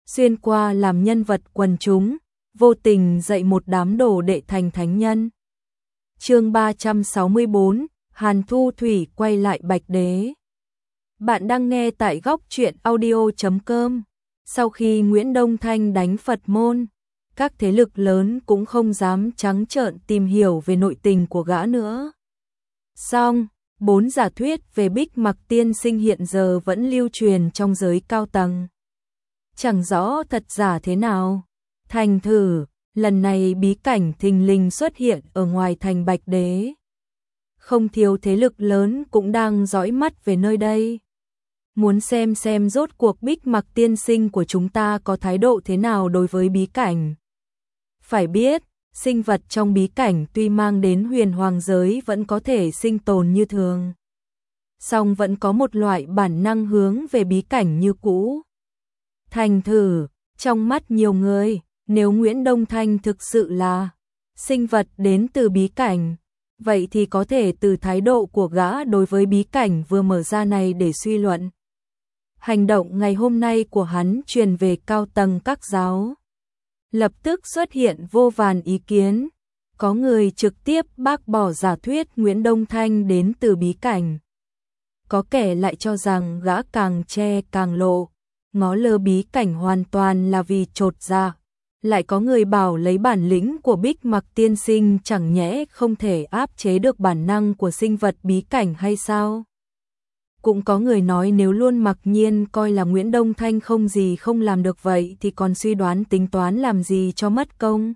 xuyên qua làm nhân vật quần chúng, vô tình dạy một đám đồ đệ thành thánh nhân. Chương 364, Hàn Thu Thủy quay lại Bạch Đế. Bạn đang nghe tại góc truyện audio.com. Sau khi Nguyễn Đông Thanh đánh Phật môn, các thế lực lớn cũng không dám trắng trợn tìm hiểu về nội tình của gã nữa. Song, 4 giả thuyết về Bích Mặc tiên sinh hiện giờ vẫn lưu truyền trong giới cao tầng. Chẳng rõ thật giả thế nào. Thành thử, lần này bí cảnh thình lình xuất hiện ở ngoài thành Bạch Đế. Không thiếu thế lực lớn cũng đang dõi mắt về nơi đây. Muốn xem rốt cuộc Bích Mặc tiên sinh của chúng ta có thái độ thế nào đối với bí cảnh. Phải biết, sinh vật trong bí cảnh tuy mang đến huyền hoàng giới vẫn có thể sinh tồn như thường. Song vẫn có một loại bản năng hướng về bí cảnh như cũ. Thành thử, trong mắt nhiều người, nếu Nguyễn Đông Thanh thực sự là sinh vật đến từ bí cảnh, vậy thì có thể từ thái độ của gã đối với bí cảnh vừa mở ra này để suy luận. Hành động ngày hôm nay của hắn truyền về cao tầng các giáo. Lập tức xuất hiện vô vàn ý kiến, có người trực tiếp bác bỏ giả thuyết Nguyễn Đông Thanh đến từ bí cảnh. Có kẻ lại cho rằng gã càng che càng lộ, ngó lơ bí cảnh hoàn toàn là vì chột dạ. Lại có người bảo lấy bản lĩnh của Bích Mặc tiên sinh chẳng nhẽ không thể áp chế được bản năng của sinh vật bí cảnh hay sao? Cũng có người nói nếu luôn mặc nhiên coi là Nguyễn Đông Thanh không gì không làm được vậy thì còn suy đoán tính toán làm gì cho mất công.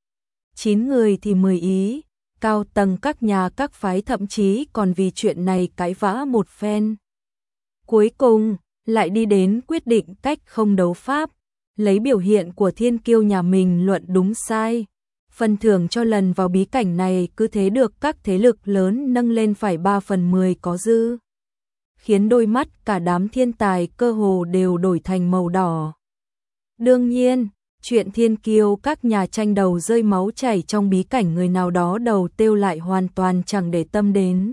9 người thì 10 ý, cao tầng các nhà các phái thậm chí còn vì chuyện này cãi vã một phen. Cuối cùng, lại đi đến quyết định cách không đấu pháp, lấy biểu hiện của thiên kiêu nhà mình luận đúng sai. Phần thưởng cho lần vào bí cảnh này cứ thế được các thế lực lớn nâng lên phải 3/10 có dư. Khiến đôi mắt cả đám thiên tài cơ hồ đều đổi thành màu đỏ. Đương nhiên, chuyện thiên kiêu các nhà tranh đầu rơi máu chảy trong bí cảnh người nào đó đầu tiêu lại hoàn toàn chẳng để tâm đến.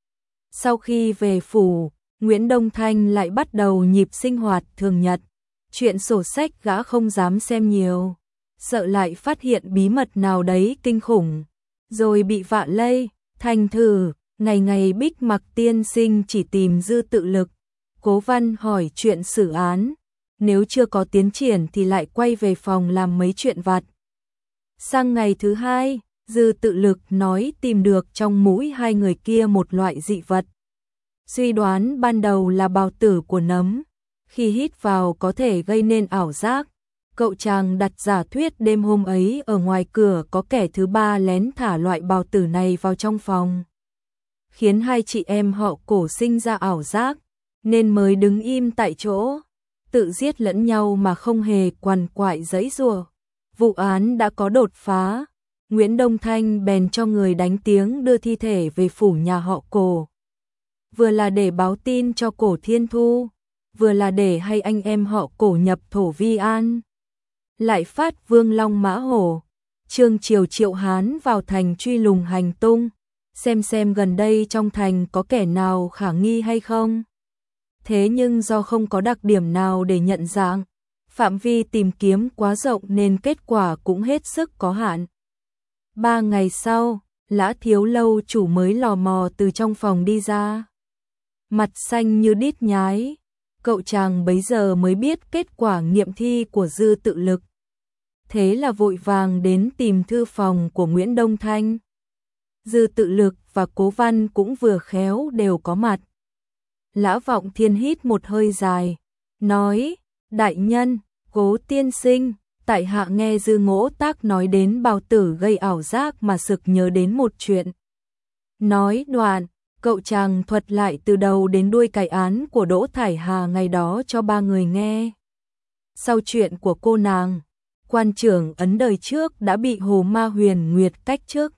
Sau khi về phủ, Nguyễn Đông Thanh lại bắt đầu nhịp sinh hoạt thường nhật. Chuyện sổ sách gã không dám xem nhiều, sợ lại phát hiện bí mật nào đấy kinh khủng, rồi bị vạ lây. Thành thử, ngày ngày Bích Mặc tiên sinh chỉ tìm Dư Tự Lực, Cố Văn hỏi chuyện xử án, nếu chưa có tiến triển thì lại quay về phòng làm mấy chuyện vặt. Sang ngày thứ 2, Dư Tự Lực nói tìm được trong mũi hai người kia một loại dị vật. Suy đoán ban đầu là bào tử của nấm, khi hít vào có thể gây nên ảo giác. Cậu chàng đặt giả thuyết đêm hôm ấy ở ngoài cửa có kẻ thứ ba lén thả loại bào tử này vào trong phòng, khiến hai chị em họ Cổ sinh ra ảo giác, nên mới đứng im tại chỗ, tự giết lẫn nhau mà không hề quằn quại giãy giụa. Vụ án đã có đột phá, Nguyễn Đông Thanh bèn cho người đánh tiếng đưa thi thể về phủ nhà họ Cổ. Vừa là để báo tin cho Cổ Thiên Thu, vừa là để hay anh em họ Cổ nhập thổ vi an. Lại phát Vương Long Mã Hổ, Trương Triều Triệu Hán vào thành truy lùng hành tung, xem gần đây trong thành có kẻ nào khả nghi hay không. Thế nhưng do không có đặc điểm nào để nhận dạng, phạm vi tìm kiếm quá rộng nên kết quả cũng hết sức có hạn. 3 ngày sau, Lã Thiếu Lâu chủ mới lò mò từ trong phòng đi ra. Mặt xanh như đít nhái, cậu chàng bấy giờ mới biết kết quả nghiệm thi của Dư Tự Lực. Thế là vội vàng đến tìm thư phòng của Nguyễn Đông Thanh. Dư Tự Lực và Cố Văn cũng vừa khéo đều có mặt. Lã Vọng Thiên hít một hơi dài, nói, đại nhân, Cố tiên sinh, tại hạ nghe Dư Ngỗ Tác nói đến bào tử gây ảo giác mà sực nhớ đến một chuyện. Nói đoạn, cậu chàng thuật lại từ đầu đến đuôi cái án của Đỗ Thải Hà ngày đó cho 3 người nghe. Sau chuyện của cô nàng, quan trưởng ấn đời trước đã bị Hồ Ma Huyền Nguyệt cách chức.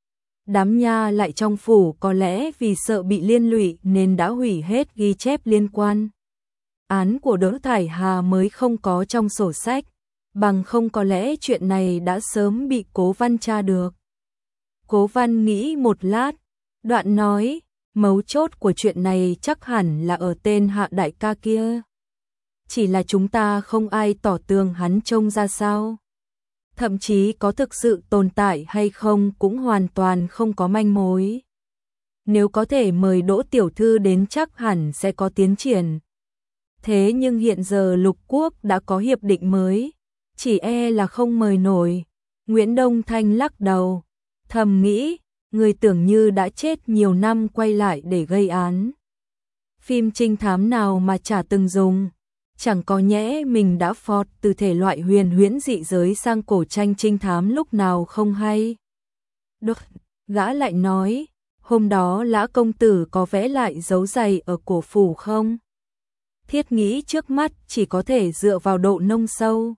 Đám nha lại trong phủ có lẽ vì sợ bị liên lụy nên đã hủy hết ghi chép liên quan. Án của Đỗ Thải Hà mới không có trong sổ sách, bằng không có lẽ chuyện này đã sớm bị Cố Văn tra được. Cố Văn nghĩ một lát, đoạn nói, mấu chốt của chuyện này chắc hẳn là ở tên Hạ đại ca kia. chỉ là chúng ta không ai tỏ tường hắn trông ra sao. Thậm chí có thực sự tồn tại hay không cũng hoàn toàn không có manh mối. Nếu có thể mời Đỗ tiểu thư đến chắc hẳn sẽ có tiến triển. Thế nhưng hiện giờ Lục Quốc đã có hiệp định mới, chỉ e là không mời nổi. Nguyễn Đông Thanh lắc đầu, thầm nghĩ, người tưởng như đã chết nhiều năm quay lại để gây án. Phim trinh thám nào mà chả từng dùng, chẳng có nhẽ mình đã phọt từ thể loại huyền huyễn dị giới sang cổ tranh trinh thám lúc nào không hay. Được, gã lại nói, hôm đó Lã công tử có vẽ lại dấu giày ở cổ phủ không? Thiết nghĩ trước mắt chỉ có thể dựa vào độ nông sâu,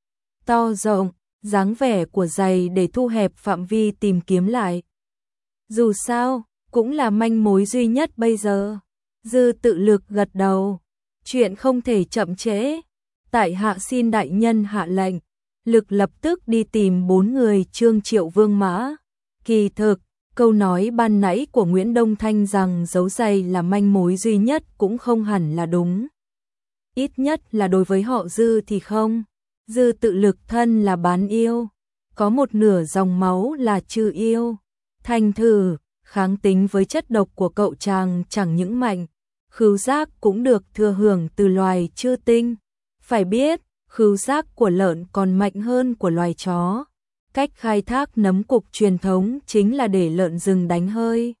to rộng, dáng vẻ của giày để thu hẹp phạm vi tìm kiếm lại. Dù sao, cũng là manh mối duy nhất bây giờ. Dư Tự Lực gật đầu, chuyện không thể chậm trễ. Tại hạ xin đại nhân hạ lệnh. Lực lập tức đi tìm 4 người Trương Triệu Vương Mã. Kỳ thực, câu nói ban nãy của Nguyễn Đông Thanh rằng dấu giày là manh mối duy nhất cũng không hẳn là đúng. Ít nhất là đối với họ Dư thì không. Dư Tự Lực thân là bán yêu, có một nửa dòng máu là trừ yêu. Thành thử, kháng tính với chất độc của cậu chàng chẳng những mạnh, khứu giác cũng được thừa hưởng từ loài chư tinh. Phải biết, khứu giác của lợn còn mạnh hơn của loài chó. Cách khai thác nấm cục truyền thống chính là để lợn rừng đánh hơi.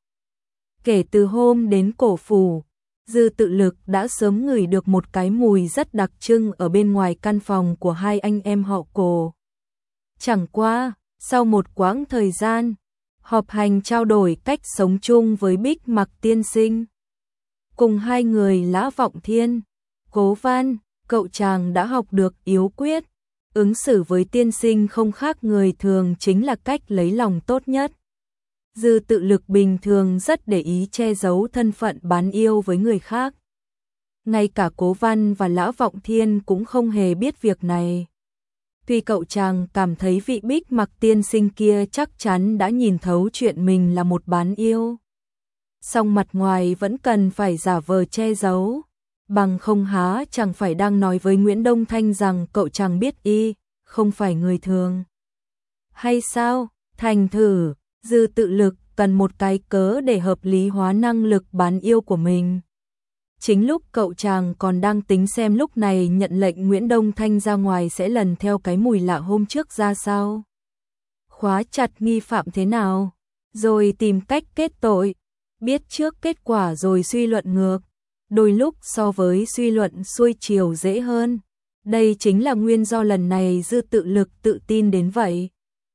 Kể từ hôm đến cổ phủ, Dư Tự Lực đã sớm ngửi được một cái mùi rất đặc trưng ở bên ngoài căn phòng của hai anh em họ Cổ. Chẳng qua, sau một quãng thời gian, họp hành trao đổi cách sống chung với Bích Mặc tiên sinh. Cùng hai người Lã Vọng Thiên, Cố Văn, cậu chàng đã học được yếu quyết. Ứng xử với tiên sinh không khác người thường chính là cách lấy lòng tốt nhất. Dư Tự Lực bình thường rất để ý che giấu thân phận bán yêu với người khác. Ngay cả Cố Văn và Lã Vọng Thiên cũng không hề biết việc này. Tuy cậu chàng cảm thấy vị Bích Mặc tiên sinh kia chắc chắn đã nhìn thấu chuyện mình là một bán yêu, song mặt ngoài vẫn cần phải giả vờ che giấu, bằng không há chẳng phải đang nói với Nguyễn Đông Thanh rằng cậu chàng biết y không phải người thường. Hay sao? Thành thử, Dư Tự Lực cần một cái cớ để hợp lý hóa năng lực bán yêu của mình. Chính lúc cậu chàng còn đang tính xem lúc này nhận lệnh Nguyễn Đông Thanh ra ngoài sẽ lần theo cái mùi lạ hôm trước ra sao, khóa chặt nghi phạm thế nào, rồi tìm cách kết tội. Biết trước kết quả rồi suy luận ngược, đôi lúc so với suy luận xuôi chiều dễ hơn. Đây chính là nguyên do lần này Dư Tự Lực tự tin đến vậy.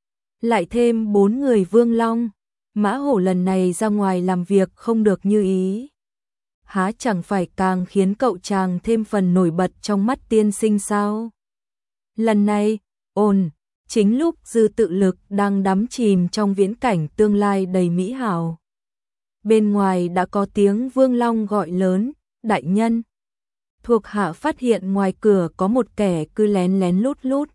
Lại thêm 4 người Vương Long, Mã Hổ lần này ra ngoài làm việc không được như ý, há chẳng phải càng khiến cậu chàng thêm phần nổi bật trong mắt tiên sinh sao? Lần này, chính lúc Dư Tự Lực đang đắm chìm trong viễn cảnh tương lai đầy mỹ hảo. Bên ngoài đã có tiếng Vương Long gọi lớn, đại nhân. Thuộc hạ phát hiện ngoài cửa có một kẻ cứ lén lén lút lút.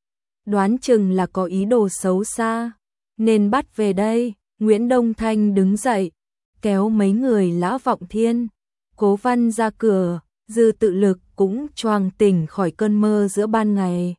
Đoán chừng là có ý đồ xấu xa, nên bắt về đây. Nguyễn Đông Thanh đứng dậy, kéo mấy người Lã Vọng Thiên, Cố Văn ra cửa. Dư Tự Lực cũng choàng tỉnh khỏi cơn mơ giữa ban ngày.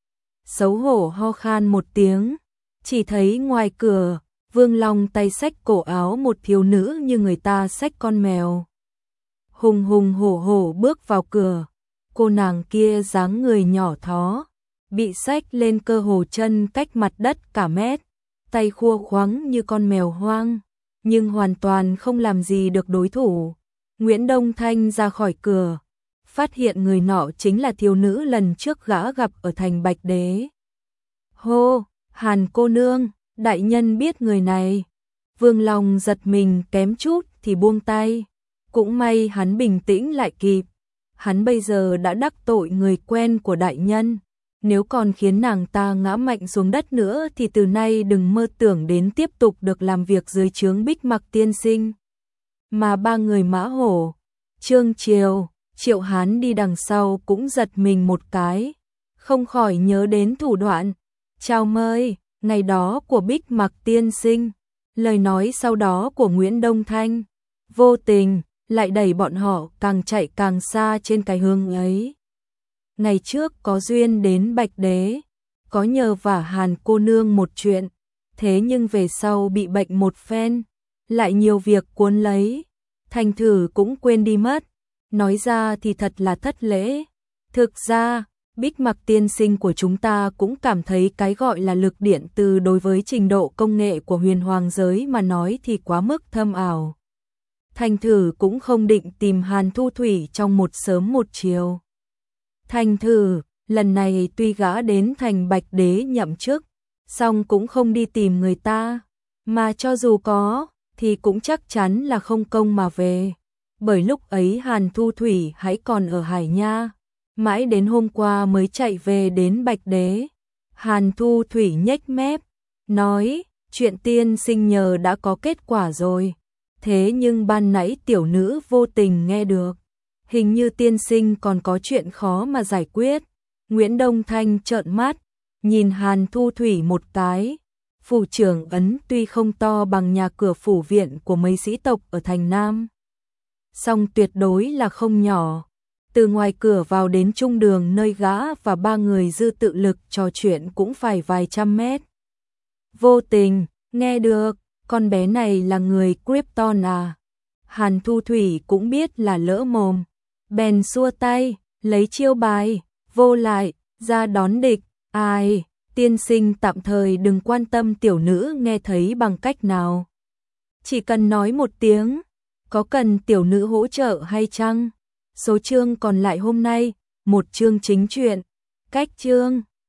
Xấu hổ ho khan một tiếng, chỉ thấy ngoài cửa, Vương Long tay xách cổ áo một thiếu nữ như người ta xách con mèo. Hùng hùng hổ hổ bước vào cửa, cô nàng kia dáng người nhỏ thó, bị xách lên cơ hồ chân cách mặt đất cả mét, tay khua khoắng như con mèo hoang, nhưng hoàn toàn không làm gì được đối thủ. Nguyễn Đông Thanh ra khỏi cửa, phát hiện người nọ chính là thiếu nữ lần trước gã gặp ở thành Bạch Đế. Hô, Hàn cô nương, đại nhân biết người này. Vương Long giật mình kém chút thì buông tay. Cũng may hắn bình tĩnh lại kịp. Hắn bây giờ đã đắc tội người quen của đại nhân. Nếu còn khiến nàng ta ngã mạnh xuống đất nữa thì từ nay đừng mơ tưởng đến tiếp tục được làm việc dưới trướng Bích Mặc tiên sinh. Mà 3 người Mã Hổ, Trương Triều, Triệu Hán đi đằng sau cũng giật mình một cái, không khỏi nhớ đến thủ đoạn chào mời ngày đó của Bích Mặc tiên sinh, lời nói sau đó của Nguyễn Đông Thanh, vô tình lại đẩy bọn họ càng chạy càng xa trên cái hướng ấy. ngày trước có duyên đến Bạch Đế, có nhờ vả Hàn cô nương một chuyện, thế nhưng về sau bị bệnh một phen, lại nhiều việc cuốn lấy, thành thử cũng quên đi mất. Nói ra thì thật là thất lễ. Thực ra, Bích Mặc tiên sinh của chúng ta cũng cảm thấy cái gọi là lực điện từ đối với trình độ công nghệ của huyền hoàng giới mà nói thì quá mức thâm ảo. Thành thử cũng không định tìm Hàn Thu Thủy trong một sớm một chiều. Thành thử, lần này tuy gã đến thành Bạch Đế nhậm chức, song cũng không đi tìm người ta, mà cho dù có, thì cũng chắc chắn là không công mà về. Bởi lúc ấy Hàn Thu Thủy hãy còn ở Hải Nha, mãi đến hôm qua mới chạy về đến Bạch Đế. Hàn Thu Thủy nhếch mép, nói, chuyện tiên sinh nhờ đã có kết quả rồi. Thế nhưng ban nãy tiểu nữ vô tình nghe được, hình như tiên sinh còn có chuyện khó mà giải quyết. Nguyễn Đông Thanh trợn mắt, nhìn Hàn Thu Thủy một cái. Phủ trưởng ấn tuy không to bằng nhà cửa phủ viện của mấy sĩ tộc ở thành Nam, song tuyệt đối là không nhỏ. Từ ngoài cửa vào đến trung đường nơi gã và ba người dư tự lực trò chuyện cũng phải vài trăm mét. Vô tình, nghe được, con bé này là người Krypton à? Hàn Thu Thủy cũng biết là lỡ mồm, bèn xua tay, lấy chiêu bài, vô lại, ra đón địch. Ai, tiên sinh tạm thời đừng quan tâm tiểu nữ nghe thấy bằng cách nào. Chỉ cần nói một tiếng, có cần tiểu nữ hỗ trợ hay chăng? Số chương còn lại hôm nay, một chương chính truyện, cách chương.